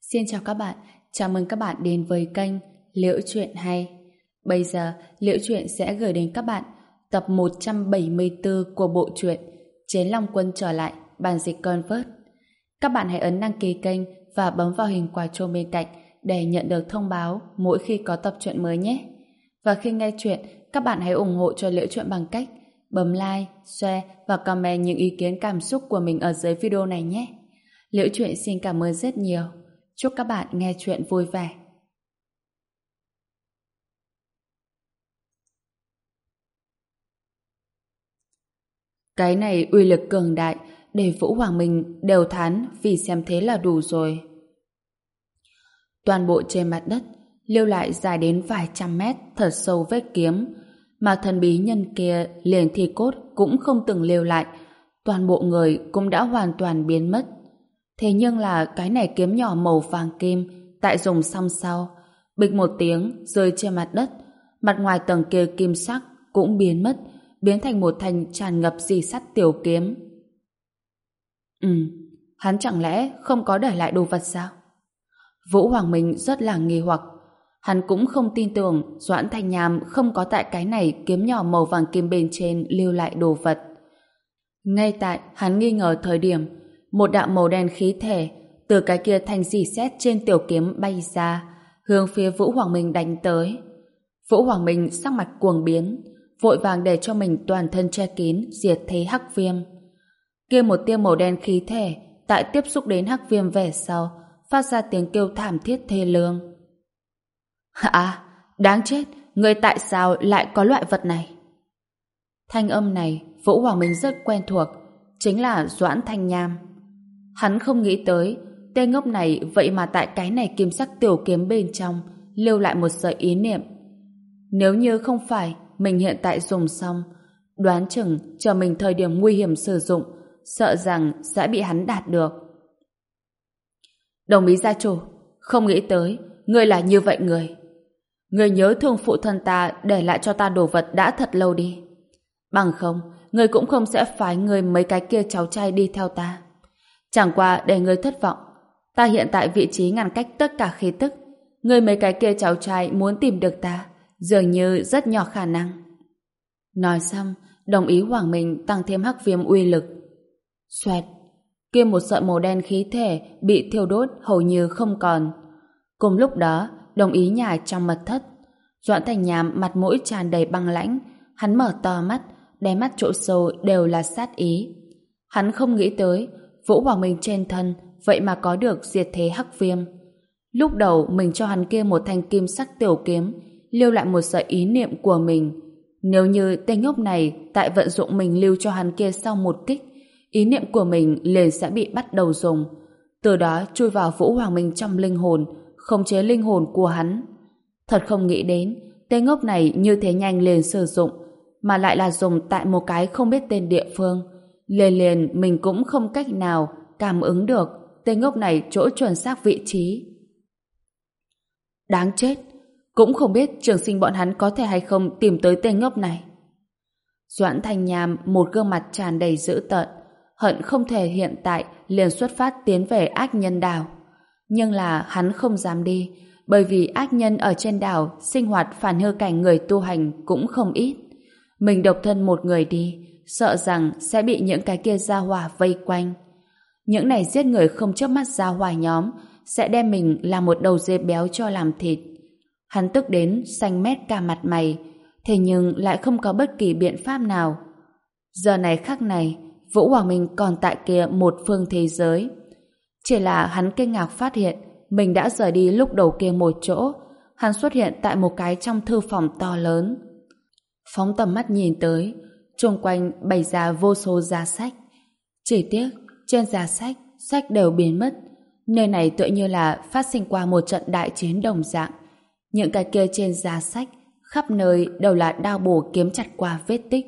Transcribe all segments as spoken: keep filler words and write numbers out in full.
Xin chào các bạn, chào mừng các bạn đến với kênh Liễu Chuyện Hay. Bây giờ, Liễu Chuyện sẽ gửi đến các bạn tập một trăm bảy mươi tư của bộ truyện Chiến Long Quân trở lại, bản dịch Convert. Các bạn hãy ấn đăng ký kênh và bấm vào hình quả chuông bên cạnh để nhận được thông báo mỗi khi có tập truyện mới nhé. Và khi nghe chuyện, các bạn hãy ủng hộ cho Liễu Chuyện bằng cách bấm like, share và comment những ý kiến cảm xúc của mình ở dưới video này nhé. Liễu Chuyện xin cảm ơn rất nhiều. Chúc các bạn nghe chuyện vui vẻ. Cái này uy lực cường đại, để Vũ Hoàng Minh đều thán vì xem thế là đủ rồi. Toàn bộ trên mặt đất lưu lại dài đến vài trăm mét thật sâu vết kiếm, mà thần bí nhân kia liền thi cốt cũng không từng lưu lại, toàn bộ người cũng đã hoàn toàn biến mất. Thế nhưng là cái này kiếm nhỏ màu vàng kim tại dùng xong sau, bịch một tiếng rơi trên mặt đất, mặt ngoài tầng kia kim sắc cũng biến mất, biến thành một thanh tràn ngập rì sắt tiểu kiếm. Ừ, hắn chẳng lẽ không có để lại đồ vật sao? Vũ Hoàng Minh rất là nghi hoặc. Hắn cũng không tin tưởng Doãn Thanh Nham không có tại cái này kiếm nhỏ màu vàng kim bên trên lưu lại đồ vật. Ngay tại hắn nghi ngờ thời điểm, một đạo màu đen khí thể từ cái kia thanh rỉ sét trên tiểu kiếm bay ra, hướng phía Vũ Hoàng Minh đánh tới. Vũ Hoàng Minh sắc mặt cuồng biến, vội vàng để cho mình toàn thân che kín diệt thế hắc viêm. Kia một tia màu đen khí thể tại tiếp xúc đến hắc viêm về sau, phát ra tiếng kêu thảm thiết thê lương. À, đáng chết, người tại sao lại có loại vật này? Thanh âm này Vũ Hoàng Minh rất quen thuộc, chính là Doãn Thanh Nham. Hắn không nghĩ tới tên ngốc này vậy mà tại cái này kim sắc tiểu kiếm bên trong lưu lại một sợi ý niệm. Nếu như không phải mình hiện tại dùng xong, đoán chừng chờ mình thời điểm nguy hiểm sử dụng, sợ rằng sẽ bị hắn đạt được. Đồng ý gia chủ, không nghĩ tới ngươi là như vậy người. Ngươi nhớ thương phụ thân ta để lại cho ta đồ vật đã thật lâu đi. Bằng không, ngươi cũng không sẽ phái ngươi mấy cái kia cháu trai đi theo ta. Chẳng qua để ngươi thất vọng, ta hiện tại vị trí ngăn cách tất cả khí tức. Ngươi mấy cái kia cháu trai muốn tìm được ta, dường như rất nhỏ khả năng. Nói xong, đồng ý Hoàng Minh tăng thêm hắc viêm uy lực. Xoẹt, kia một sợi màu đen khí thể bị thiêu đốt hầu như không còn. Cùng lúc đó, đồng ý nhả trong mật thất. Doãn Thanh Nham mặt mũi tràn đầy băng lãnh, hắn mở to mắt, đáy mắt chỗ sâu đều là sát ý. Hắn không nghĩ tới Vũ Hoàng Minh trên thân vậy mà có được diệt thế hắc viêm. Lúc đầu mình cho hắn kia một thanh kim sắc tiểu kiếm, lưu lại một sợi ý niệm của mình. Nếu như tên ngốc này tại vận dụng mình lưu cho hắn kia sau một kích, ý niệm của mình liền sẽ bị bắt đầu dùng, từ đó chui vào Vũ Hoàng Minh trong linh hồn, khống chế linh hồn của hắn. Thật không nghĩ đến tên ngốc này như thế nhanh liền sử dụng, mà lại là dùng tại một cái không biết tên địa phương. Liền liền mình cũng không cách nào cảm ứng được tên ngốc này chỗ chuẩn xác vị trí. Đáng chết, cũng không biết trường sinh bọn hắn có thể hay không tìm tới tên ngốc này. Doãn Thanh Nham một gương mặt tràn đầy dữ tợn, hận không thể hiện tại liền xuất phát tiến về ác nhân đảo. Nhưng là hắn không dám đi, bởi vì ác nhân ở trên đảo sinh hoạt phản hư cảnh người tu hành cũng không ít. Mình độc thân một người đi, sợ rằng sẽ bị những cái kia gia hỏa vây quanh. Những này giết người không chớp mắt gia hỏa nhóm sẽ đem mình làm một đầu dê béo cho làm thịt. Hắn tức đến xanh mét cả mặt mày, thế nhưng lại không có bất kỳ biện pháp nào. Giờ này khắc này, Vũ Hoàng Minh còn tại kia một phương thế giới. Chỉ là hắn kinh ngạc phát hiện mình đã rời đi lúc đầu kia một chỗ. Hắn xuất hiện tại một cái trong thư phòng to lớn. Phóng tầm mắt nhìn tới, xung quanh bày ra vô số giá sách. Chỉ tiếc, trên giá sách, sách đều biến mất. Nơi này tựa như là phát sinh qua một trận đại chiến đồng dạng. Những cái kia trên giá sách, khắp nơi đều là đao bổ kiếm chặt qua vết tích.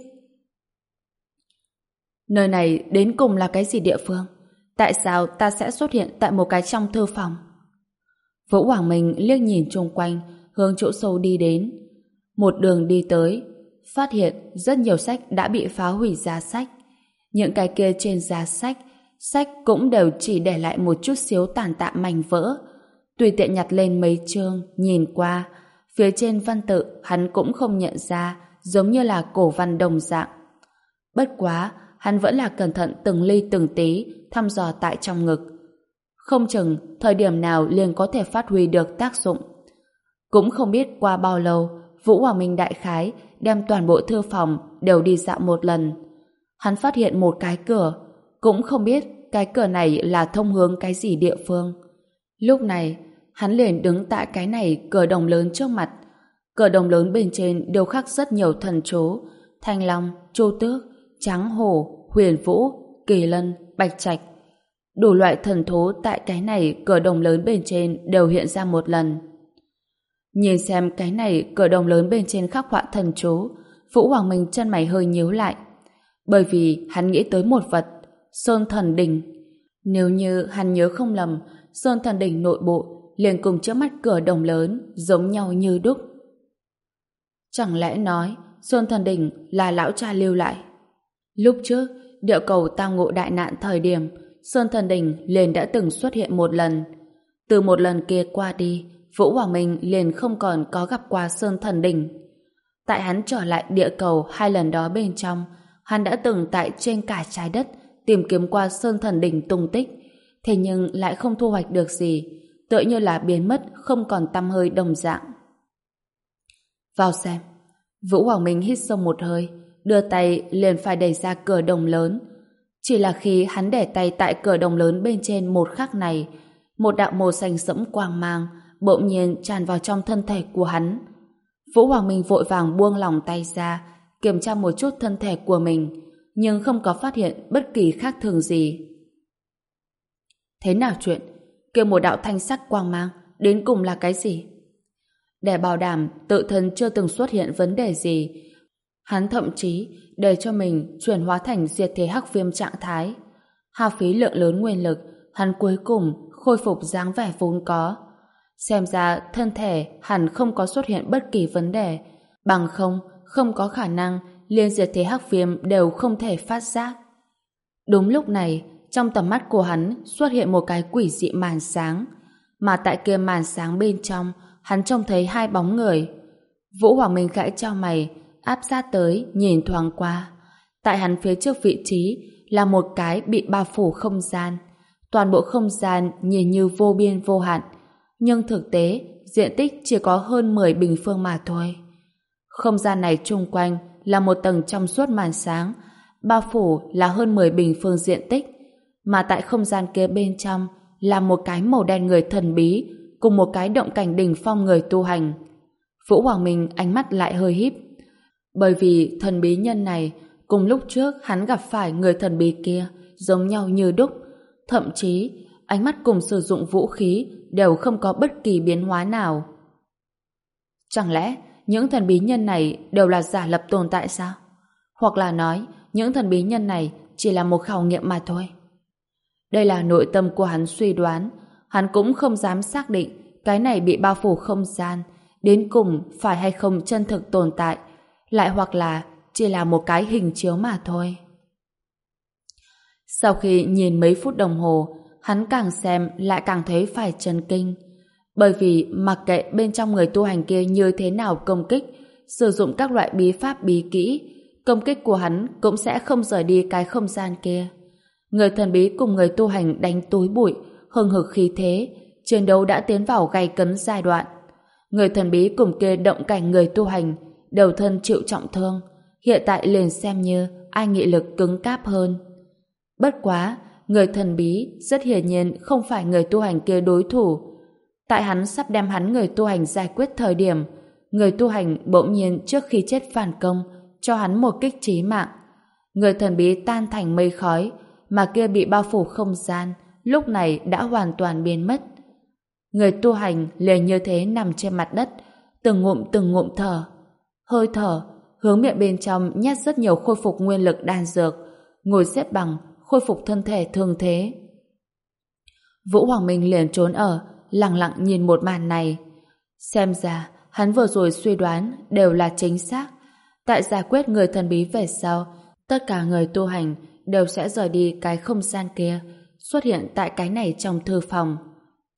Nơi này đến cùng là cái gì địa phương? Tại sao ta sẽ xuất hiện tại một cái trong thư phòng? Vũ Hoàng Minh liếc nhìn xung quanh, hướng chỗ sâu đi đến. Một đường đi tới, phát hiện rất nhiều sách đã bị phá hủy giá sách. Những cái kia trên giá sách, sách cũng đều chỉ để lại một chút xíu tàn tạ mảnh vỡ. tùy tiện nhặt lên mấy chương, nhìn qua. Phía trên văn tự hắn cũng không nhận ra, giống như là cổ văn đồng dạng. Bất quá, hắn vẫn là cẩn thận từng ly từng tí, thăm dò tại trong ngực. Không chừng thời điểm nào liền có thể phát huy được tác dụng. Cũng không biết qua bao lâu, Vũ Hoàng Minh đại khái đem toàn bộ thư phòng đều đi dạo một lần. Hắn phát hiện một cái cửa, cũng không biết cái cửa này là thông hướng cái gì địa phương. Lúc này, hắn liền đứng tại cái này cửa đồng lớn trước mặt. Cửa đồng lớn bên trên đều khắc rất nhiều thần chú: Thanh Long, Chu Tước, Tráng Hổ, Huyền Vũ, Kỳ Lân, Bạch Trạch. Đủ loại thần thú tại cái này cửa đồng lớn bên trên đều hiện ra một lần. Nhìn xem cái này cửa đồng lớn bên trên khắc họa thần chú, Vũ Hoàng Minh chân mày hơi nhíu lại. Bởi vì hắn nghĩ tới một vật, Sơn Thần Đỉnh. Nếu như hắn nhớ không lầm, Sơn Thần Đỉnh nội bộ liền cùng trước mắt cửa đồng lớn giống nhau như đúc. Chẳng lẽ nói Sơn Thần Đỉnh là lão cha lưu lại? Lúc trước, địa cầu tao ngộ đại nạn thời điểm, Sơn Thần Đỉnh liền đã từng xuất hiện một lần. Từ một lần kia qua đi, Vũ Hoàng Minh liền không còn có gặp qua Sơn Thần Đỉnh. Tại hắn trở lại địa cầu hai lần đó bên trong, hắn đã từng tại trên cả trái đất tìm kiếm qua Sơn Thần Đỉnh tung tích, thế nhưng lại không thu hoạch được gì, tựa như là biến mất không còn tăm hơi đồng dạng. Vào xem. Vũ Hoàng Minh hít sâu một hơi, đưa tay liền phải đẩy ra cửa đồng lớn. Chỉ là khi hắn để tay tại cửa đồng lớn bên trên một khắc này, một đạo màu xanh sẫm quang mang bỗng nhiên tràn vào trong thân thể của hắn. Vũ Hoàng Minh vội vàng buông lỏng tay ra, kiểm tra một chút thân thể của mình, nhưng không có phát hiện bất kỳ khác thường gì. Thế nào chuyện? Kêu một đạo thanh sắc quang mang, đến cùng là cái gì? Để bảo đảm tự thân chưa từng xuất hiện vấn đề gì, hắn thậm chí để cho mình chuyển hóa thành diệt thế hắc viêm trạng thái. Hao phí lượng lớn nguyên lực, hắn cuối cùng khôi phục dáng vẻ vốn có. Xem ra thân thể hẳn không có xuất hiện bất kỳ vấn đề, bằng không, không có khả năng liên diệt thế hắc viêm đều không thể phát giác. Đúng lúc này, trong tầm mắt của hắn xuất hiện một cái quỷ dị màn sáng, mà tại kia màn sáng bên trong, hắn trông thấy hai bóng người. Vũ Hoàng Minh khẽ chau mày, áp sát tới nhìn thoáng qua. Tại hắn phía trước vị trí là một cái bị bao phủ không gian. Toàn bộ không gian nhìn như vô biên vô hạn, nhưng thực tế diện tích chỉ có hơn mười bình phương mà thôi. Không gian này chung quanh là một tầng trong suốt màn sáng, bao phủ là hơn mười bình phương diện tích, mà tại không gian kia bên trong là một cái màu đen người thần bí cùng một cái động cảnh đỉnh phong người tu hành. Vũ Hoàng Minh ánh mắt lại hơi híp, bởi vì thần bí nhân này cùng lúc trước hắn gặp phải người thần bí kia giống nhau như đúc, thậm chí ánh mắt cùng sử dụng vũ khí đều không có bất kỳ biến hóa nào. Chẳng lẽ những thần bí nhân này đều là giả lập tồn tại sao? Hoặc là nói những thần bí nhân này chỉ là một khảo nghiệm mà thôi? Đây là nội tâm của hắn suy đoán. Hắn cũng không dám xác định cái này bị bao phủ không gian đến cùng phải hay không chân thực tồn tại, lại hoặc là chỉ là một cái hình chiếu mà thôi. Sau khi nhìn mấy phút đồng hồ, hắn càng xem lại càng thấy phải chấn kinh. Bởi vì mặc kệ bên trong người tu hành kia như thế nào công kích, sử dụng các loại bí pháp bí kỹ, công kích của hắn cũng sẽ không rời đi cái không gian kia. Người thần bí cùng người tu hành đánh túi bụi, hừng hực khí thế, chiến đấu đã tiến vào gay cấn giai đoạn. Người thần bí cùng kia động cảnh người tu hành, đầu thân chịu trọng thương, hiện tại liền xem như ai nghị lực cứng cáp hơn. Bất quá, người thần bí rất hiển nhiên không phải người tu hành kia đối thủ. Tại hắn sắp đem hắn người tu hành giải quyết thời điểm, người tu hành bỗng nhiên trước khi chết phản công, cho hắn một kích chí mạng. Người thần bí tan thành mây khói, mà kia bị bao phủ không gian, lúc này đã hoàn toàn biến mất. Người tu hành liền như thế nằm trên mặt đất, từng ngụm từng ngụm thở. Hơi thở, hướng miệng bên trong nhét rất nhiều khôi phục nguyên lực đan dược, ngồi xếp bằng, khôi phục thân thể thương thế. Vũ Hoàng Minh liền trốn ở, lặng lặng nhìn một màn này. Xem ra, hắn vừa rồi suy đoán đều là chính xác. Tại giải quyết người thần bí về sau, tất cả người tu hành đều sẽ rời đi cái không gian kia, xuất hiện tại cái này trong thư phòng.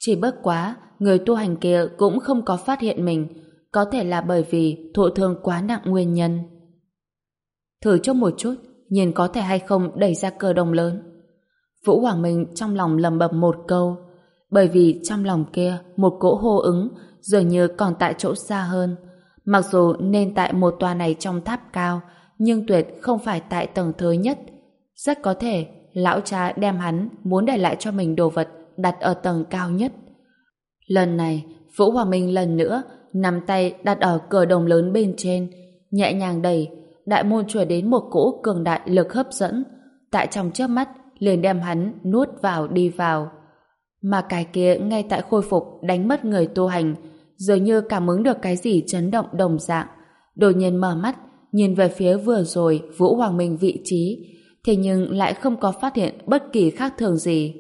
Chỉ bất quá, người tu hành kia cũng không có phát hiện mình, có thể là bởi vì thụ thương quá nặng nguyên nhân. Thử chốc một chút, nhìn có thể hay không đẩy ra cờ đồng lớn. Vũ Hoàng Minh trong lòng lầm bầm một câu, bởi vì trong lòng kia một cỗ hô ứng dường như còn tại chỗ xa hơn. Mặc dù nên tại một tòa này trong tháp cao, nhưng tuyệt không phải tại tầng thứ nhất. Rất có thể lão cha đem hắn muốn để lại cho mình đồ vật đặt ở tầng cao nhất. Lần này, Vũ Hoàng Minh lần nữa nắm tay đặt ở cửa đồng lớn bên trên, nhẹ nhàng đẩy, đại môn truyền đến một cỗ cường đại lực hấp dẫn, tại trong chớp mắt liền đem hắn nuốt vào đi vào. Mà cái kia ngay tại khôi phục đánh mất người tu hành, dường như cảm ứng được cái gì chấn động đồng dạng, đột nhiên mở mắt nhìn về phía vừa rồi Vũ Hoàng Minh vị trí, thế nhưng lại không có phát hiện bất kỳ khác thường gì.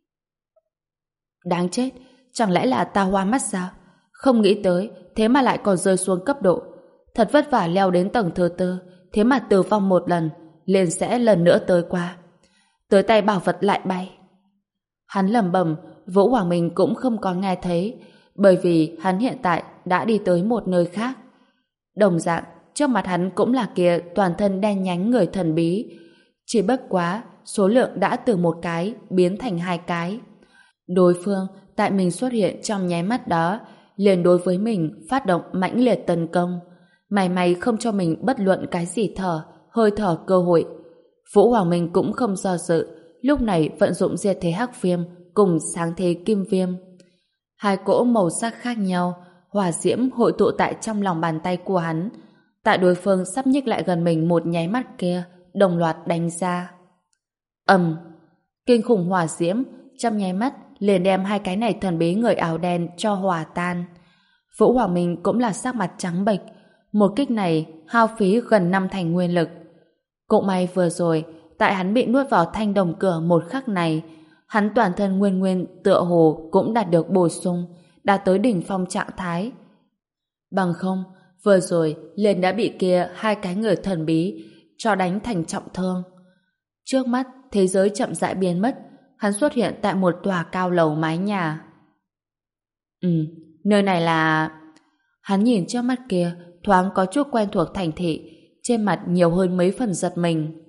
Đáng chết, chẳng lẽ là ta hoa mắt sao? Không nghĩ tới, thế mà lại còn rơi xuống cấp độ. Thật vất vả leo đến tầng thứ tư, thế mà tử vong một lần, liền sẽ lần nữa tới qua. Tới tay bảo vật lại bay. Hắn lẩm bẩm, Vũ Hoàng Minh cũng không có nghe thấy, bởi vì hắn hiện tại đã đi tới một nơi khác. Đồng dạng, trước mặt hắn cũng là kia toàn thân đen nhánh người thần bí. Chỉ bất quá, số lượng đã từ một cái biến thành hai cái. Đối phương, tại mình xuất hiện trong nháy mắt đó, liền đối với mình phát động mãnh liệt tấn công. May may không cho mình bất luận cái gì thở, hơi thở cơ hội. Vũ Hoàng Minh cũng không do dự, lúc này vận dụng diệt thế hắc viêm cùng sáng thế kim viêm. Hai cỗ màu sắc khác nhau, hỏa diễm hội tụ tại trong lòng bàn tay của hắn. Tại đối phương sắp nhích lại gần mình một nháy mắt kia, đồng loạt đánh ra. Ầm, kinh khủng hỏa diễm trong nháy mắt liền đem hai cái này thần bí người áo đen cho hòa tan. Vũ Hoàng Minh cũng là sắc mặt trắng bệch, một kích này hao phí gần năm thành nguyên lực. Cũng may vừa rồi, tại hắn bị nuốt vào thanh đồng cửa một khắc này, hắn toàn thân nguyên nguyên tựa hồ cũng đạt được bổ sung, đạt tới đỉnh phong trạng thái. Bằng không, vừa rồi liền đã bị kia hai cái người thần bí cho đánh thành trọng thương. Trước mắt, thế giới chậm rãi biến mất, hắn xuất hiện tại một tòa cao lầu mái nhà. Ừ, nơi này là... Hắn nhìn trước mắt kia, thoáng có chút quen thuộc thành thị, trên mặt nhiều hơn mấy phần giật mình.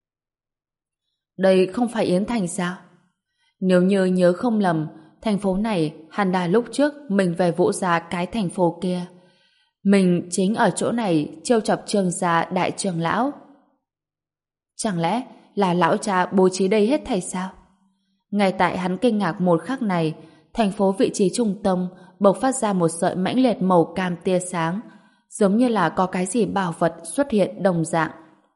Đây không phải Yến Thành sao? Nếu như nhớ không lầm, thành phố này hẳn là lúc trước mình về Vũ Gia cái thành phố kia. Mình chính ở chỗ này trêu chọc Trương gia đại trưởng lão. Chẳng lẽ là lão cha bố trí đây hết thảy sao? Ngay tại hắn kinh ngạc một khắc này, thành phố vị trí trung tâm bộc phát ra một sợi mãnh liệt màu cam tia sáng, giống như là có cái gì bảo vật xuất hiện đồng dạng.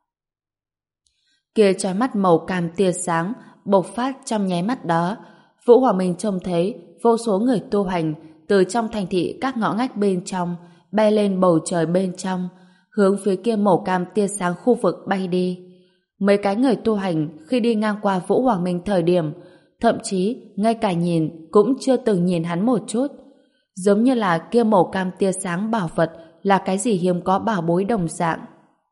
Kia trói mắt màu cam tia sáng bộc phát trong nháy mắt đó, Vũ Hoàng Minh trông thấy vô số người tu hành từ trong thành thị các ngõ ngách bên trong bay lên bầu trời bên trong, hướng phía kia màu cam tia sáng khu vực bay đi. Mấy cái người tu hành khi đi ngang qua Vũ Hoàng Minh thời điểm, thậm chí ngay cả nhìn cũng chưa từng nhìn hắn một chút, giống như là kia màu cam tia sáng bảo vật là cái gì hiếm có bảo bối đồng dạng.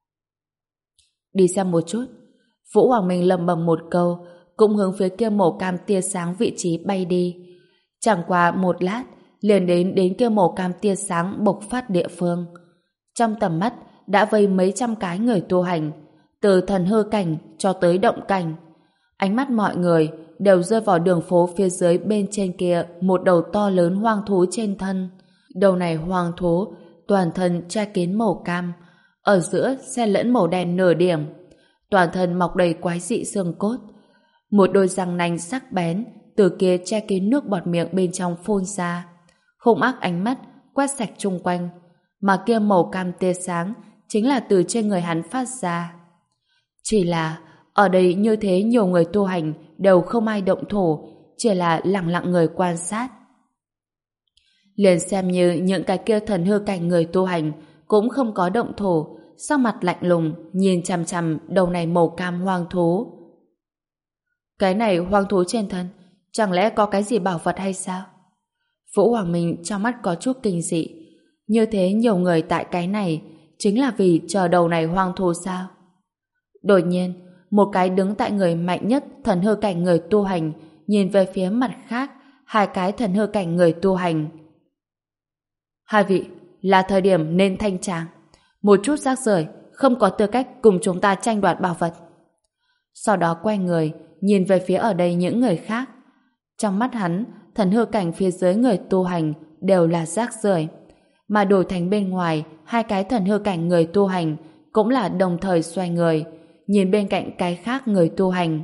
Đi xem một chút. Vũ Hoàng Minh lẩm bẩm một câu, cũng hướng phía kia màu cam tia sáng vị trí bay đi. Chẳng qua một lát, liền đến đến kia màu cam tia sáng bộc phát địa phương. Trong tầm mắt đã vây mấy trăm cái người tu hành, từ thần hư cảnh cho tới động cảnh. Ánh mắt mọi người đều rơi vào đường phố phía dưới bên trên kia một đầu to lớn hoang thú trên thân. Đầu này hoang thú toàn thân che kín màu cam, ở giữa xen lẫn màu đen nửa điểm, toàn thân mọc đầy quái dị xương cốt. Một đôi răng nanh sắc bén từ kia che kín nước bọt miệng bên trong phun ra, hung ác ánh mắt quét sạch chung quanh, mà kia màu cam tia sáng chính là từ trên người hắn phát ra. Chỉ là ở đây như thế nhiều người tu hành đều không ai động thủ, chỉ là lặng lặng người quan sát. Liền xem như những cái kia thần hư cảnh người tu hành cũng không có động thủ, sắc mặt lạnh lùng nhìn chằm chằm đầu này màu cam hoang thú. Cái này hoang thú trên thân chẳng lẽ có cái gì bảo vật hay sao? Vũ Hoàng Minh trong mắt có chút kinh dị. Như thế nhiều người tại cái này chính là vì chờ đầu này hoang thú sao? Đột nhiên, một cái đứng tại người mạnh nhất thần hư cảnh người tu hành nhìn về phía mặt khác, hai cái thần hư cảnh người tu hành. Hai vị, là thời điểm nên thanh tràng. Một chút rác rưởi không có tư cách cùng chúng ta tranh đoạt bảo vật. Sau đó quay người, nhìn về phía ở đây những người khác. Trong mắt hắn, thần hư cảnh phía dưới người tu hành đều là rác rưởi, mà đổi thành bên ngoài, hai cái thần hư cảnh người tu hành cũng là đồng thời xoay người, nhìn bên cạnh cái khác người tu hành.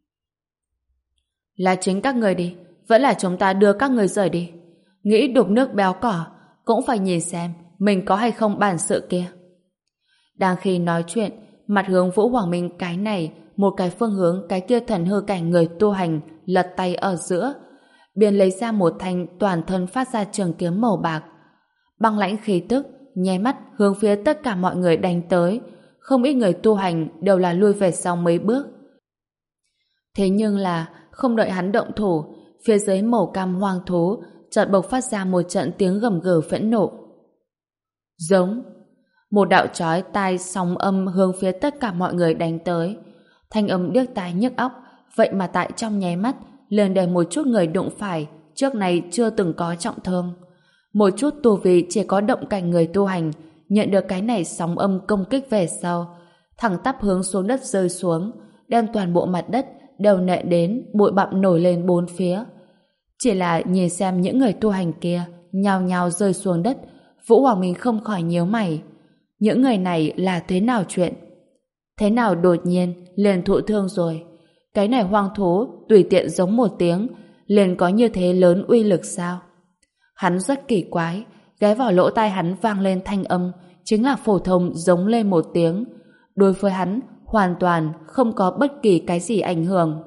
Là chính các người đi, vẫn là chúng ta đưa các người rời đi. Nghĩ đục nước béo cỏ, cũng phải nhìn xem mình có hay không bản sự kia. Đang khi nói chuyện, mặt hướng Vũ Hoàng Minh cái này, một cái phương hướng cái kia thần hư cảnh người tu hành lật tay ở giữa,便lấy ra một thanh toàn thân phát ra trường kiếm màu bạc. Băng lãnh khí tức, nháy mắt hướng phía tất cả mọi người đánh tới, không ít người tu hành đều là lui về sau mấy bước. Thế nhưng là không đợi hắn động thủ, phía dưới màu cam hoang thú chợt bộc phát ra một trận tiếng gầm gừ phẫn nộ. Giống. Một đạo chói tai sóng âm hướng phía tất cả mọi người đánh tới. Thanh âm điếc tai nhức óc, vậy mà tại trong nháy mắt liền để một chút người đụng phải trước này chưa từng có trọng thương. Một chút tu vi chỉ có động cảnh người tu hành nhận được cái này sóng âm công kích về sau, thẳng tắp hướng xuống đất rơi xuống, đem toàn bộ mặt đất đều nện đến bụi bặm nổi lên bốn phía. Chỉ là nhìn xem những người tu hành kia nhao nhao rơi xuống đất, Vũ Hoàng Minh không khỏi nhíu mày. Những người này là thế nào chuyện? Thế nào đột nhiên liền thụ thương rồi? Cái này hoang thú tùy tiện giống một tiếng liền có như thế lớn uy lực sao? Hắn rất kỳ quái, ghé vào lỗ tai hắn vang lên thanh âm chính là phổ thông giống lên một tiếng. Đối với hắn hoàn toàn không có bất kỳ cái gì ảnh hưởng.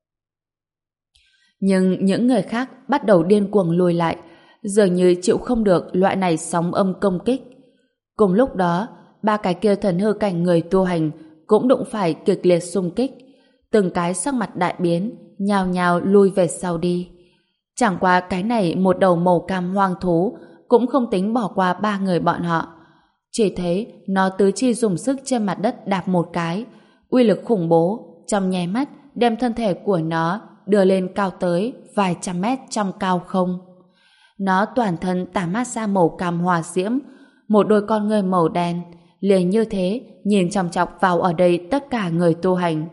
Nhưng những người khác bắt đầu điên cuồng lùi lại, dường như chịu không được loại này sóng âm công kích. Cùng lúc đó, ba cái kia thần hư cảnh người tu hành cũng đụng phải kịch liệt xung kích, từng cái sắc mặt đại biến, nhào nhào lui về sau đi. Chẳng qua cái này một đầu màu cam hoang thú cũng không tính bỏ qua ba người bọn họ. Chỉ thấy nó tứ chi dùng sức trên mặt đất đạp một cái, uy lực khủng bố, trong nháy mắt đem thân thể của nó đưa lên cao tới vài trăm mét trong cao không. Nó toàn thân tản mát ra màu cam hỏa diễm, một đôi con ngươi màu đen, liền như thế nhìn chòng chọc vào ở đây tất cả người tu hành.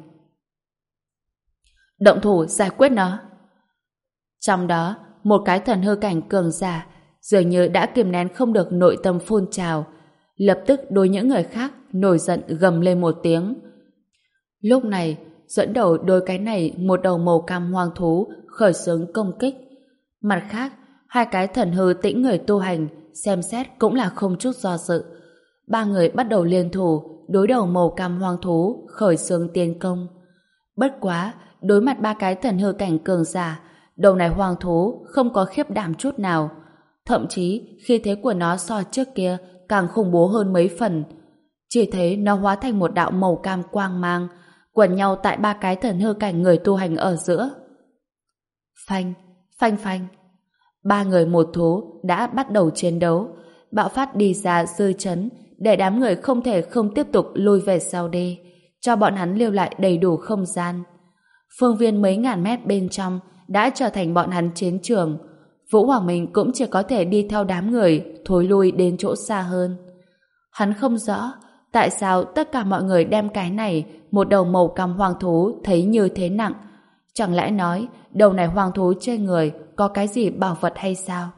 Động thủ giải quyết nó. Trong đó, một cái thần hư cảnh cường giả dường như đã kiềm nén không được nội tâm phun trào, lập tức đối những người khác nổi giận gầm lên một tiếng. Lúc này, dẫn đầu đôi cái này một đầu màu cam hoang thú khởi xướng công kích. Mặt khác, hai cái thần hư tĩnh người tu hành xem xét cũng là không chút do dự. Ba người bắt đầu liên thủ đối đầu màu cam hoang thú khởi xướng tiến công. Bất quá, đối mặt ba cái thần hư cảnh cường giả, đầu này hoang thú không có khiếp đảm chút nào. Thậm chí khi thế của nó so trước kia càng khủng bố hơn mấy phần. Chỉ thấy nó hóa thành một đạo màu cam quang mang, quẩn nhau tại ba cái thần hư cảnh người tu hành ở giữa. Phanh, phanh phanh. Ba người một thú đã bắt đầu chiến đấu, bạo phát đi ra dư chấn, để đám người không thể không tiếp tục lùi về sau đi, cho bọn hắn lưu lại đầy đủ không gian. Phương viên mấy ngàn mét bên trong đã trở thành bọn hắn chiến trường. Vũ Hoàng Minh cũng chỉ có thể đi theo đám người thối lui đến chỗ xa hơn. Hắn không rõ tại sao tất cả mọi người đem cái này một đầu màu cam hoang thú thấy như thế nặng. Chẳng lẽ nói đầu này hoang thú trên người có cái gì bảo vật hay sao?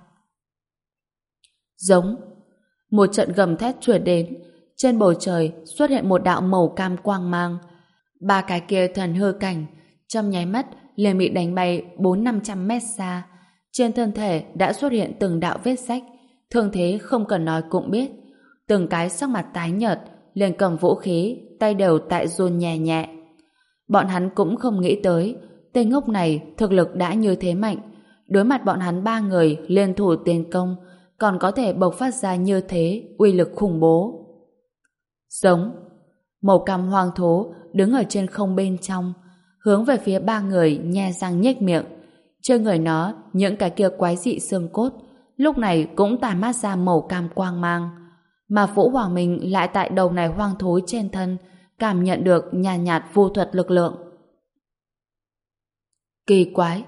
Giống. Một trận gầm thét truyền đến, trên bầu trời xuất hiện một đạo màu cam quang mang. Ba cái kia thần hư cảnh trong nháy mắt liền bị đánh bay bốn năm trăm mét xa. Trên thân thể đã xuất hiện từng đạo vết rách, thương thế không cần nói cũng biết. Từng cái sắc mặt tái nhợt, liền cầm vũ khí, tay đều tại run nhẹ nhẹ. Bọn hắn cũng không nghĩ tới, tên ngốc này thực lực đã như thế mạnh. Đối mặt bọn hắn ba người liên thủ tiến công, còn có thể bộc phát ra như thế, uy lực khủng bố. Giống. Màu cam hoang thú đứng ở trên không bên trong, hướng về phía ba người nhe răng nhếch miệng. Trên người nó, những cái kia quái dị xương cốt, lúc này cũng tản mát ra màu cam quang mang. Mà Vũ Hoàng Minh lại tại đầu này hoang thú trên thân, cảm nhận được nhàn nhạt, nhạt vô thuật lực lượng. Kỳ quái,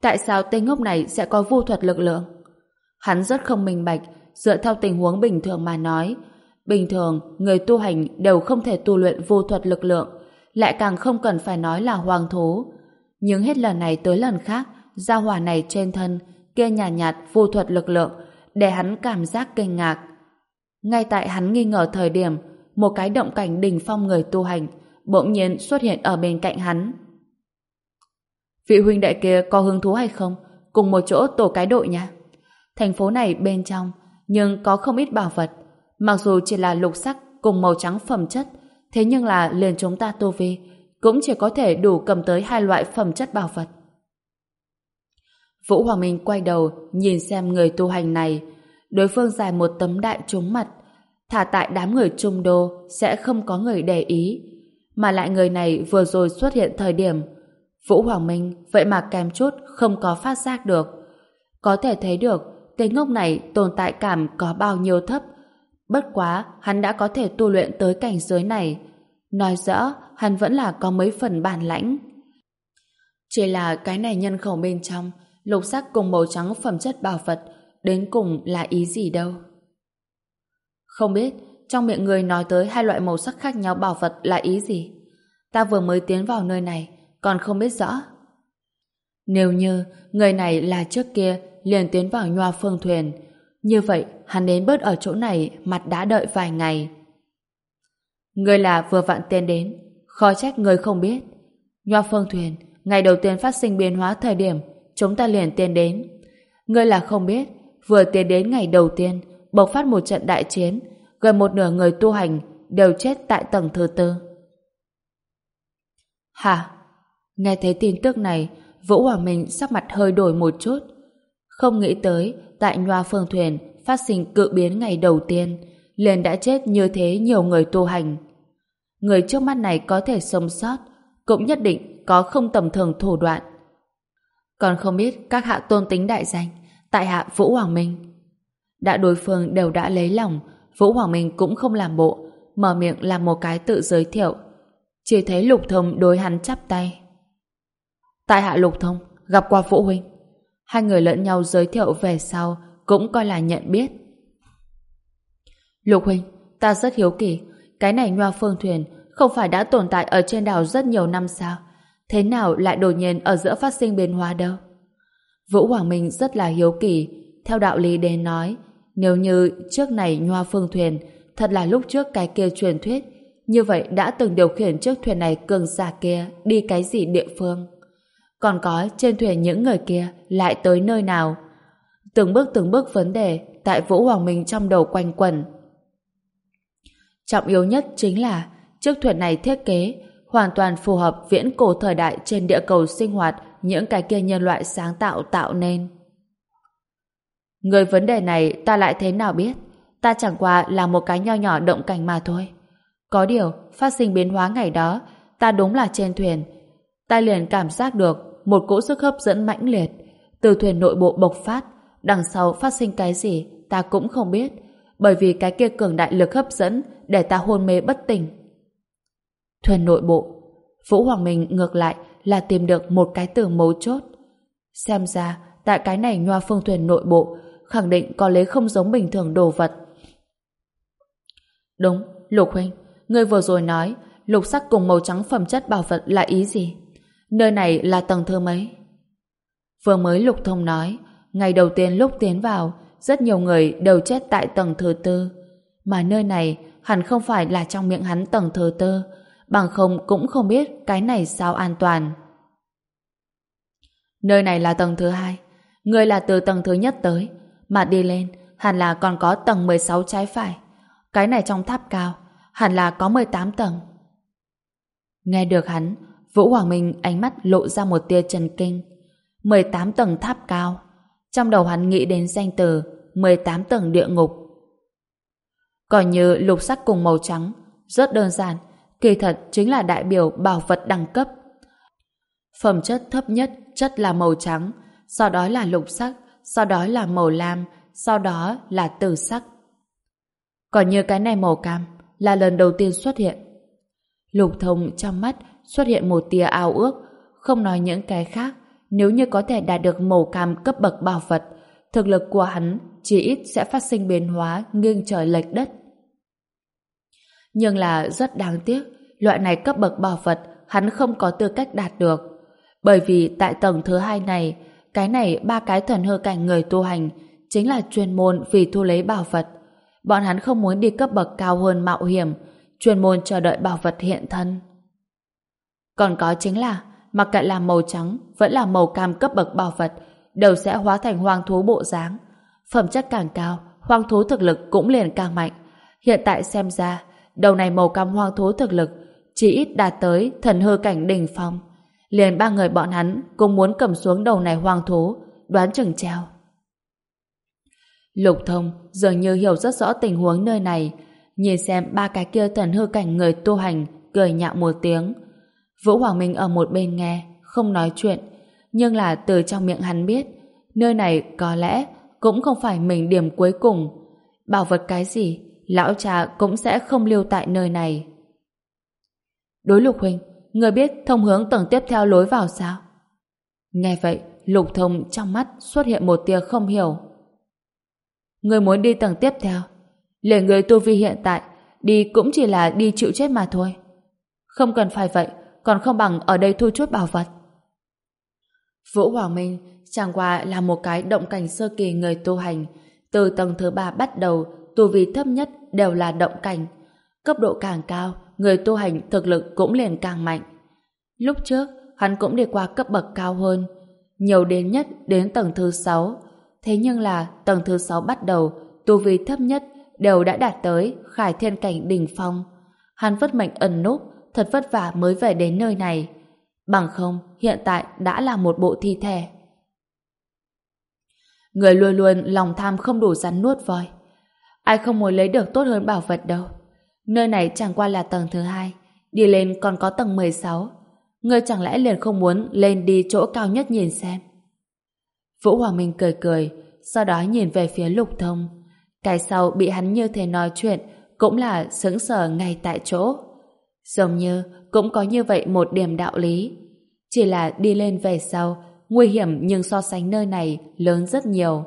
Tại sao tên ngốc này sẽ có vô thuật lực lượng? Hắn rất không minh bạch, dựa theo tình huống bình thường mà nói. Bình thường, người tu hành đều không thể tu luyện vô thuật lực lượng, lại càng không cần phải nói là hoàng thú. Nhưng hết lần này tới lần khác, gia hỏa này trên thân, kia nhàn nhạt, nhạt vô thuật lực lượng, để hắn cảm giác kinh ngạc. Ngay tại hắn nghi ngờ thời điểm, một cái động cảnh đỉnh phong người tu hành bỗng nhiên xuất hiện ở bên cạnh hắn. Vị huynh đệ kia có hứng thú hay không? Cùng một chỗ tổ cái đội nha. Thành phố này bên trong, nhưng có không ít bảo vật. Mặc dù chỉ là lục sắc cùng màu trắng phẩm chất, thế nhưng là liền chúng ta tu vi, cũng chỉ có thể đủ cầm tới hai loại phẩm chất bảo vật. Vũ Hoàng Minh quay đầu nhìn xem người tu hành này. Đối phương dài một tấm đại trúng mặt, thả tại đám người trung đô sẽ không có người để ý. Mà lại người này vừa rồi xuất hiện thời điểm, Vũ Hoàng Minh vậy mà kèm chút không có phát giác được. Có thể thấy được tên ngốc này tồn tại cảm có bao nhiêu thấp. Bất quá hắn đã có thể tu luyện tới cảnh giới này, nói rõ hắn vẫn là có mấy phần bản lãnh. Chỉ là cái này nhân khẩu bên trong lục sắc cùng màu trắng phẩm chất bảo vật đến cùng là ý gì đâu. Không biết trong miệng người nói tới hai loại màu sắc khác nhau bảo vật là ý gì? Ta vừa mới tiến vào nơi này còn không biết rõ. Nếu như người này là trước kia liền tiến vào Nhoa Phương Thuyền, như vậy hắn đến bớt ở chỗ này mặt đã đợi vài ngày. Người là vừa vặn tiến đến, khó trách người không biết. Nhoa Phương Thuyền ngày đầu tiên phát sinh biến hóa thời điểm chúng ta liền tiến đến. Ngươi là không biết, vừa tiến đến ngày đầu tiên bộc phát một trận đại chiến, gần một nửa người tu hành đều chết tại tầng thứ tư. Hả? Nghe thấy tin tức này, Vũ Hoàng Minh sắc mặt hơi đổi một chút. Không nghĩ tới tại Nhoa Phương Thuyền phát sinh cự biến ngày đầu tiên liền đã chết như thế nhiều người tu hành. Người trước mắt này có thể sống sót cũng nhất định có không tầm thường thủ đoạn. Còn không biết các hạ tôn tính đại danh, tại hạ Vũ Hoàng Minh. Đã đối phương đều đã lấy lòng, Vũ Hoàng Minh cũng không làm bộ, mở miệng làm một cái tự giới thiệu. Chỉ thấy Lục Thông đối hắn chắp tay. Tại hạ Lục Thông, gặp qua Vũ huynh. Hai người lẫn nhau giới thiệu về sau cũng coi là nhận biết. Lục huynh, ta rất hiếu kỳ, cái này Nhoa Phương Thuyền không phải đã tồn tại ở trên đảo rất nhiều năm sao? Thế nào lại đột nhiên ở giữa phát sinh biến hóa đâu? Vũ Hoàng Minh rất là hiếu kỳ. Theo đạo lý đến nói, nếu như trước này Nhoa Phương Thuyền thật là lúc trước cái kia truyền thuyết, như vậy đã từng điều khiển chiếc thuyền này cường giả kia đi cái gì địa phương? Còn có trên thuyền những người kia lại tới nơi nào? Từng bước từng bước vấn đề tại Vũ Hoàng Minh trong đầu quanh quẩn. Trọng yếu nhất chính là chiếc thuyền này thiết kế hoàn toàn phù hợp viễn cổ thời đại trên địa cầu sinh hoạt những cái kia nhân loại sáng tạo tạo nên. Người vấn đề này ta lại thế nào biết? Ta chẳng qua là một cái nho nhỏ động cảnh mà thôi. Có điều, phát sinh biến hóa ngày đó, ta đúng là trên thuyền. Ta liền cảm giác được một cỗ sức hấp dẫn mãnh liệt từ thuyền nội bộ bộc phát. Đằng sau phát sinh cái gì ta cũng không biết, bởi vì cái kia cường đại lực hấp dẫn để ta hôn mê bất tỉnh. Thuyền nội bộ. Vũ Hoàng Minh ngược lại là tìm được một cái từ mấu chốt. Xem ra tại cái này Nhoa Phương Thuyền nội bộ khẳng định có lấy không giống bình thường đồ vật. Đúng, Lục huynh, ngươi vừa rồi nói lục sắc cùng màu trắng phẩm chất bảo vật là ý gì? Nơi này là tầng thứ mấy? Vừa mới Lục Thông nói, ngày đầu tiên lúc tiến vào, rất nhiều người đều chết tại tầng thứ tư. Mà nơi này hẳn không phải là trong miệng hắn tầng thứ tư, bằng không cũng không biết cái này sao an toàn. Nơi này là tầng thứ hai, ngươi là từ tầng thứ nhất tới, mà đi lên hẳn là còn có tầng mười sáu trái phải. Cái này trong tháp cao hẳn là có mười tám tầng. Nghe được hắn, Vũ Hoàng Minh ánh mắt lộ ra một tia chấn kinh. mười tám tầng tháp cao. Trong đầu hắn nghĩ đến danh từ mười tám tầng địa ngục. Còn như lục sắc cùng màu trắng, rất đơn giản, kỳ thật chính là đại biểu bảo vật đẳng cấp. Phẩm chất thấp nhất chất là màu trắng, sau đó là lục sắc, sau đó là màu lam, sau đó là tử sắc. Còn như cái này màu cam là lần đầu tiên xuất hiện. Lục Thông trong mắt xuất hiện một tia ao ước, không nói những cái khác, Nếu như có thể đạt được màu cam cấp bậc bảo vật, thực lực của hắn chỉ ít sẽ phát sinh biến hóa nghiêng trời lệch đất. Nhưng là rất đáng tiếc, loại này cấp bậc bảo vật hắn không có tư cách đạt được. Bởi vì tại tầng thứ hai này, cái này ba cái thần hư cảnh người tu hành chính là chuyên môn vì thu lấy bảo vật. Bọn hắn không muốn đi cấp bậc cao hơn mạo hiểm, chuyên môn chờ đợi bảo vật hiện thân. Còn có chính là, mặc kệ là màu trắng vẫn là màu cam cấp bậc bảo vật, đều sẽ hóa thành hoang thú bộ dáng. Phẩm chất càng cao, hoang thú thực lực cũng liền càng mạnh. Hiện tại xem ra, đầu này màu cam hoang thú thực lực chỉ ít đạt tới thần hư cảnh đỉnh phong. Liền ba người bọn hắn cũng muốn cầm xuống đầu này hoang thú, đoán chừng treo. Lục Thông dường như hiểu rất rõ tình huống nơi này, nhìn xem ba cái kia thần hư cảnh người tu hành, cười nhạo một tiếng. Vũ Hoàng Minh ở một bên nghe, không nói chuyện, nhưng là từ trong miệng hắn biết, nơi này có lẽ cũng không phải mình điểm cuối cùng. Bảo vật cái gì, lão cha cũng sẽ không lưu tại nơi này. Đối Lục huynh, người biết thông hướng tầng tiếp theo lối vào sao? Nghe vậy, Lục Thông trong mắt xuất hiện một tia không hiểu. Người muốn đi tầng tiếp theo, liền người tu vi hiện tại, đi cũng chỉ là đi chịu chết mà thôi. Không cần phải vậy, còn không bằng ở đây thu chút bảo vật. Vũ Hoàng Minh chẳng qua là một cái động cảnh sơ kỳ người tu hành, từ tầng thứ ba bắt đầu, tu vi thấp nhất đều là động cảnh. Cấp độ càng cao, người tu hành thực lực cũng liền càng mạnh. Lúc trước, hắn cũng đi qua cấp bậc cao hơn, nhiều đến nhất đến tầng thứ sáu. Thế nhưng là tầng thứ sáu bắt đầu, tu vi thấp nhất đều đã đạt tới Khải Thiên cảnh đỉnh phong. Hắn vất mệnh ẩn núp, thật vất vả mới về đến nơi này. Bằng không, hiện tại đã là một bộ thi thể. Người luôn luôn lòng tham không đủ rắn nuốt voi. Ai không muốn lấy được tốt hơn bảo vật đâu. Nơi này chẳng qua là tầng thứ hai, đi lên còn có tầng mười sáu. Ngươi chẳng lẽ liền không muốn lên đi chỗ cao nhất nhìn xem? Vũ Hoàng Minh cười cười, sau đó nhìn về phía Lục Thông. Cái sau bị hắn như thế nói chuyện cũng là sững sờ ngay tại chỗ. Giống như cũng có như vậy một điểm đạo lý. Chỉ là đi lên về sau, nguy hiểm nhưng so sánh nơi này lớn rất nhiều.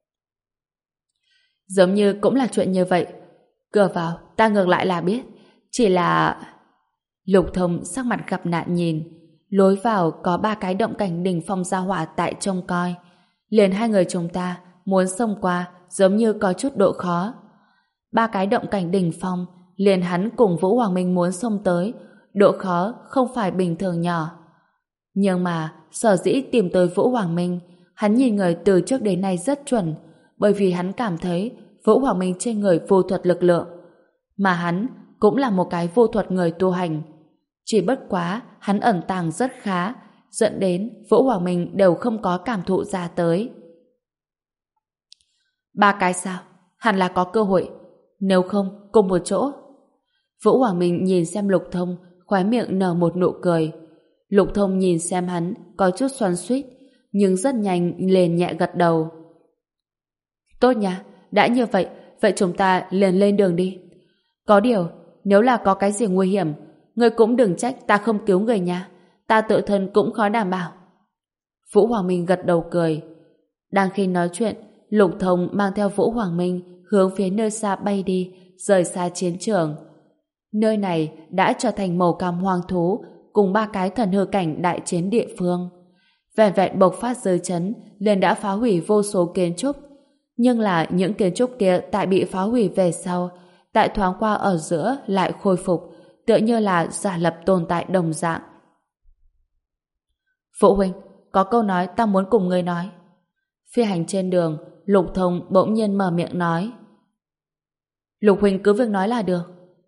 Giống như cũng là chuyện như vậy. Cửa vào, ta ngược lại là biết. Chỉ là... Lục Thông sắc mặt gặp nạn nhìn. Lối vào có ba cái động cảnh đỉnh phong gia hỏa tại trông coi. Liền hai người chúng ta muốn xông qua giống như có chút độ khó. Ba cái động cảnh đỉnh phong, liền hắn cùng Vũ Hoàng Minh muốn xông tới, độ khó không phải bình thường nhỏ. Nhưng mà sở dĩ tìm tới Vũ Hoàng Minh, hắn nhìn người từ trước đến nay rất chuẩn, bởi vì hắn cảm thấy Vũ Hoàng Minh trên người vô thuật lực lượng, mà hắn cũng là một cái vô thuật người tu hành. Chỉ bất quá hắn ẩn tàng rất khá, dẫn đến Vũ Hoàng Minh đều không có cảm thụ ra tới. Ba cái sao? Hẳn là có cơ hội. Nếu không, cùng một chỗ. Vũ Hoàng Minh nhìn xem Lục Thông, khóe miệng nở một nụ cười. Lục Thông nhìn xem hắn, có chút xoắn xuýt, nhưng rất nhanh liền nhẹ gật đầu. Tốt nha, đã như vậy, vậy chúng ta liền lên đường đi. Có điều, nếu là có cái gì nguy hiểm, ngươi cũng đừng trách ta không cứu người nha. Ta tự thân cũng khó đảm bảo. Vũ Hoàng Minh gật đầu cười. Đang khi nói chuyện, Lục Thông mang theo Vũ Hoàng Minh hướng phía nơi xa bay đi, rời xa chiến trường. Nơi này đã trở thành màu cam hoang thú cùng ba cái thần hư cảnh đại chiến địa phương. Vẹn vẹn bộc phát dư chấn liền đã phá hủy vô số kiến trúc. Nhưng là những kiến trúc kia tại bị phá hủy về sau, tại thoáng qua ở giữa lại khôi phục, tựa như là giả lập tồn tại đồng dạng. Phụ huynh, có câu nói ta muốn cùng ngươi nói. Phi hành trên đường, Lục Thông bỗng nhiên mở miệng nói. Lục huynh cứ việc nói là được.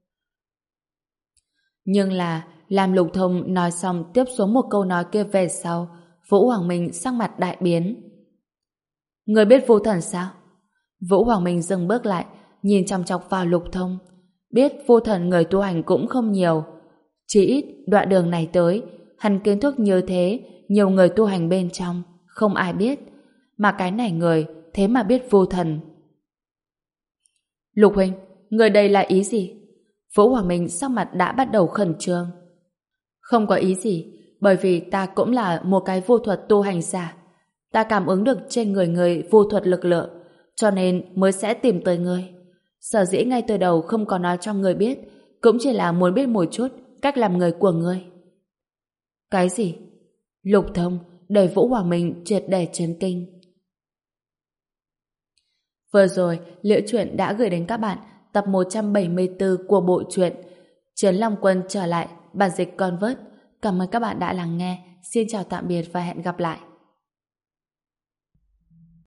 Nhưng là làm Lục Thông nói xong tiếp xuống một câu nói kia về sau, Vũ Hoàng Minh sắc mặt đại biến. Người biết vô thần sao? Vũ Hoàng Minh dừng bước lại, nhìn chòng chọc vào Lục Thông. Biết vô thần người tu hành cũng không nhiều. Chỉ ít đoạn đường này tới, hắn kiến thức như thế, nhiều người tu hành bên trong, không ai biết. Mà cái này người, thế mà biết vô thần. Lục huynh, người đây là ý gì? Vũ Hoàng Minh sắc mặt đã bắt đầu khẩn trương. Không có ý gì, Bởi vì ta cũng là một cái vô thuật tu hành giả. Ta cảm ứng được trên người người vô thuật lực lượng, cho nên mới sẽ tìm tới ngươi. Sở dĩ ngay từ đầu không có nói cho ngươi biết, cũng chỉ là muốn biết một chút cách làm người của ngươi. Cái gì? Lục Thông để Vũ Hoàng Minh triệt để chấn kinh. Vừa rồi, Liễu Chuyện đã gửi đến các bạn tập một trăm bảy mươi tư của bộ truyện Chiến Long Quân trở lại, bản dịch Convert. Cảm ơn các bạn đã lắng nghe. Xin chào tạm biệt và hẹn gặp lại.